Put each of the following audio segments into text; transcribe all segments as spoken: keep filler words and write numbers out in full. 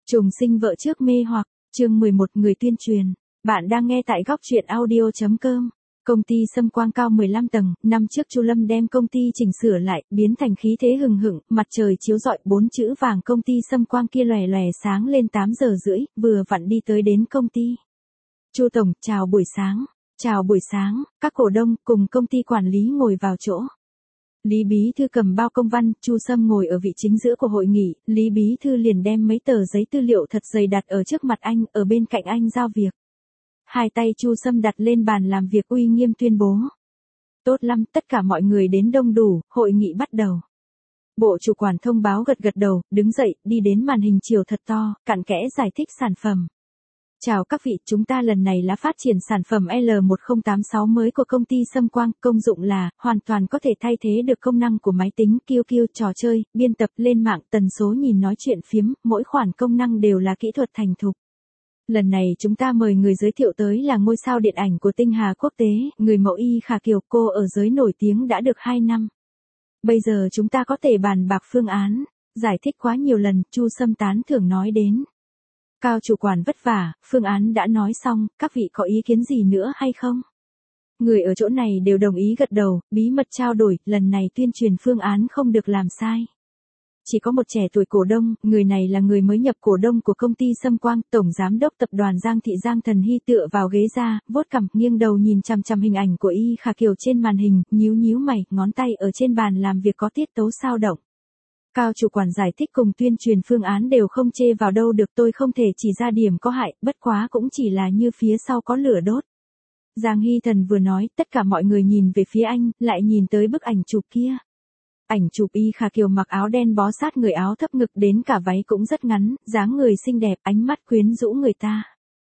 Trùng sinh vợ trước mê hoặc, chương mười một người tuyên truyền. Bạn đang nghe tại góc truyện audio chấm com. Công ty Sâm Quang cao mười lăm tầng, năm trước Chu Lâm đem công ty chỉnh sửa lại, biến thành khí thế hừng hực, mặt trời chiếu rọi, bốn chữ vàng công ty Sâm Quang kia lòe lòe sáng lên tám giờ rưỡi, vừa vặn đi tới đến công ty. Chu tổng, chào buổi sáng. Chào buổi sáng, các cổ đông cùng công ty quản lý ngồi vào chỗ. Lý Bí Thư cầm bao công văn, Chu Sâm ngồi ở vị chính giữa của hội nghị, Lý Bí Thư liền đem mấy tờ giấy tư liệu thật dày đặt ở trước mặt anh, ở bên cạnh anh giao việc. Hai tay Chu Sâm đặt lên bàn làm việc uy nghiêm tuyên bố. Tốt lắm, tất cả mọi người đến đông đủ, hội nghị bắt đầu. Bộ chủ quản thông báo gật gật đầu, đứng dậy, đi đến màn hình chiều thật to, cặn kẽ giải thích sản phẩm. Chào các vị, chúng ta lần này là phát triển sản phẩm L một không tám sáu mới của công ty Sâm Quang, công dụng là, hoàn toàn có thể thay thế được công năng của máy tính, Q Q, trò chơi, biên tập lên mạng, tần số nhìn nói chuyện phiếm, mỗi khoản công năng đều là kỹ thuật thành thục. Lần này chúng ta mời người giới thiệu tới là ngôi sao điện ảnh của tinh hà quốc tế, người mẫu Y Khả Kiều, cô ở giới nổi tiếng đã được hai năm. Bây giờ chúng ta có thể bàn bạc phương án, giải thích quá nhiều lần, Chu Sâm tán thưởng nói đến. Cao chủ quản vất vả, phương án đã nói xong, các vị có ý kiến gì nữa hay không? Người ở chỗ này đều đồng ý gật đầu, bí mật trao đổi, lần này tuyên truyền phương án không được làm sai. Chỉ có một trẻ tuổi cổ đông, người này là người mới nhập cổ đông của công ty Sâm Quang, tổng giám đốc tập đoàn Giang Thị Giang Thần Hy tựa vào ghế ra, vuốt cằm, nghiêng đầu nhìn chằm chằm hình ảnh của Y Khả Kiều trên màn hình, nhíu nhíu mày, ngón tay ở trên bàn làm việc có tiết tấu sao động. Cao chủ quản giải thích cùng tuyên truyền phương án đều không chê vào đâu được, tôi không thể chỉ ra điểm có hại, bất quá cũng chỉ là như phía sau có lửa đốt. Giang Hy Thần vừa nói, tất cả mọi người nhìn về phía anh, lại nhìn tới bức ảnh chụp kia. Ảnh chụp Y Khả Kiều mặc áo đen bó sát người, áo thấp ngực đến cả váy cũng rất ngắn, dáng người xinh đẹp, ánh mắt quyến rũ người ta.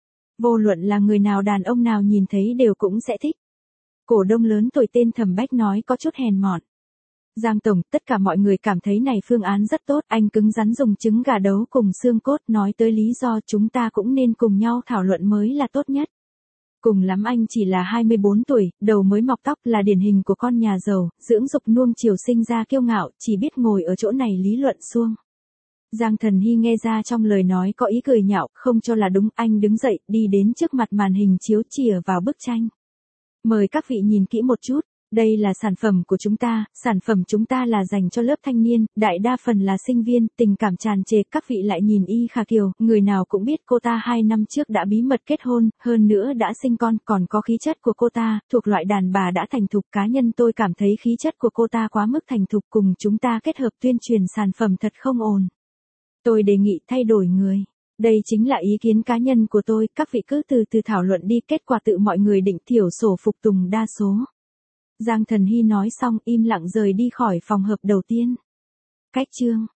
Vô luận là người nào đàn ông nào nhìn thấy đều cũng sẽ thích. Cổ đông lớn tuổi tên Thẩm Bách nói có chút hèn mọn. Giang tổng, tất cả mọi người cảm thấy này phương án rất tốt, anh cứng rắn dùng trứng gà đấu cùng xương cốt, nói tới lý do chúng ta cũng nên cùng nhau thảo luận mới là tốt nhất. Cùng lắm anh chỉ là hai mươi bốn tuổi, đầu mới mọc tóc, là điển hình của con nhà giàu, dưỡng dục nuông chiều sinh ra kiêu ngạo, chỉ biết ngồi ở chỗ này lý luận suông. Giang Thần Hy nghe ra trong lời nói có ý cười nhạo, không cho là đúng, anh đứng dậy, đi đến trước mặt màn hình chiếu chìa vào bức tranh. Mời các vị nhìn kỹ một chút. Đây là sản phẩm của chúng ta, sản phẩm chúng ta là dành cho lớp thanh niên, đại đa phần là sinh viên, tình cảm tràn trề, các vị lại nhìn Y Khả Kiều, người nào cũng biết cô ta hai năm trước đã bí mật kết hôn, hơn nữa đã sinh con, còn có khí chất của cô ta, thuộc loại đàn bà đã thành thục, cá nhân tôi cảm thấy khí chất của cô ta quá mức thành thục, cùng chúng ta kết hợp tuyên truyền sản phẩm thật không ổn. Tôi đề nghị thay đổi người. Đây chính là ý kiến cá nhân của tôi, các vị cứ từ từ thảo luận đi, kết quả tự mọi người định, thiểu sổ phục tùng đa số. Giang Thần Hy nói xong im lặng rời đi khỏi phòng họp đầu tiên. Cách chương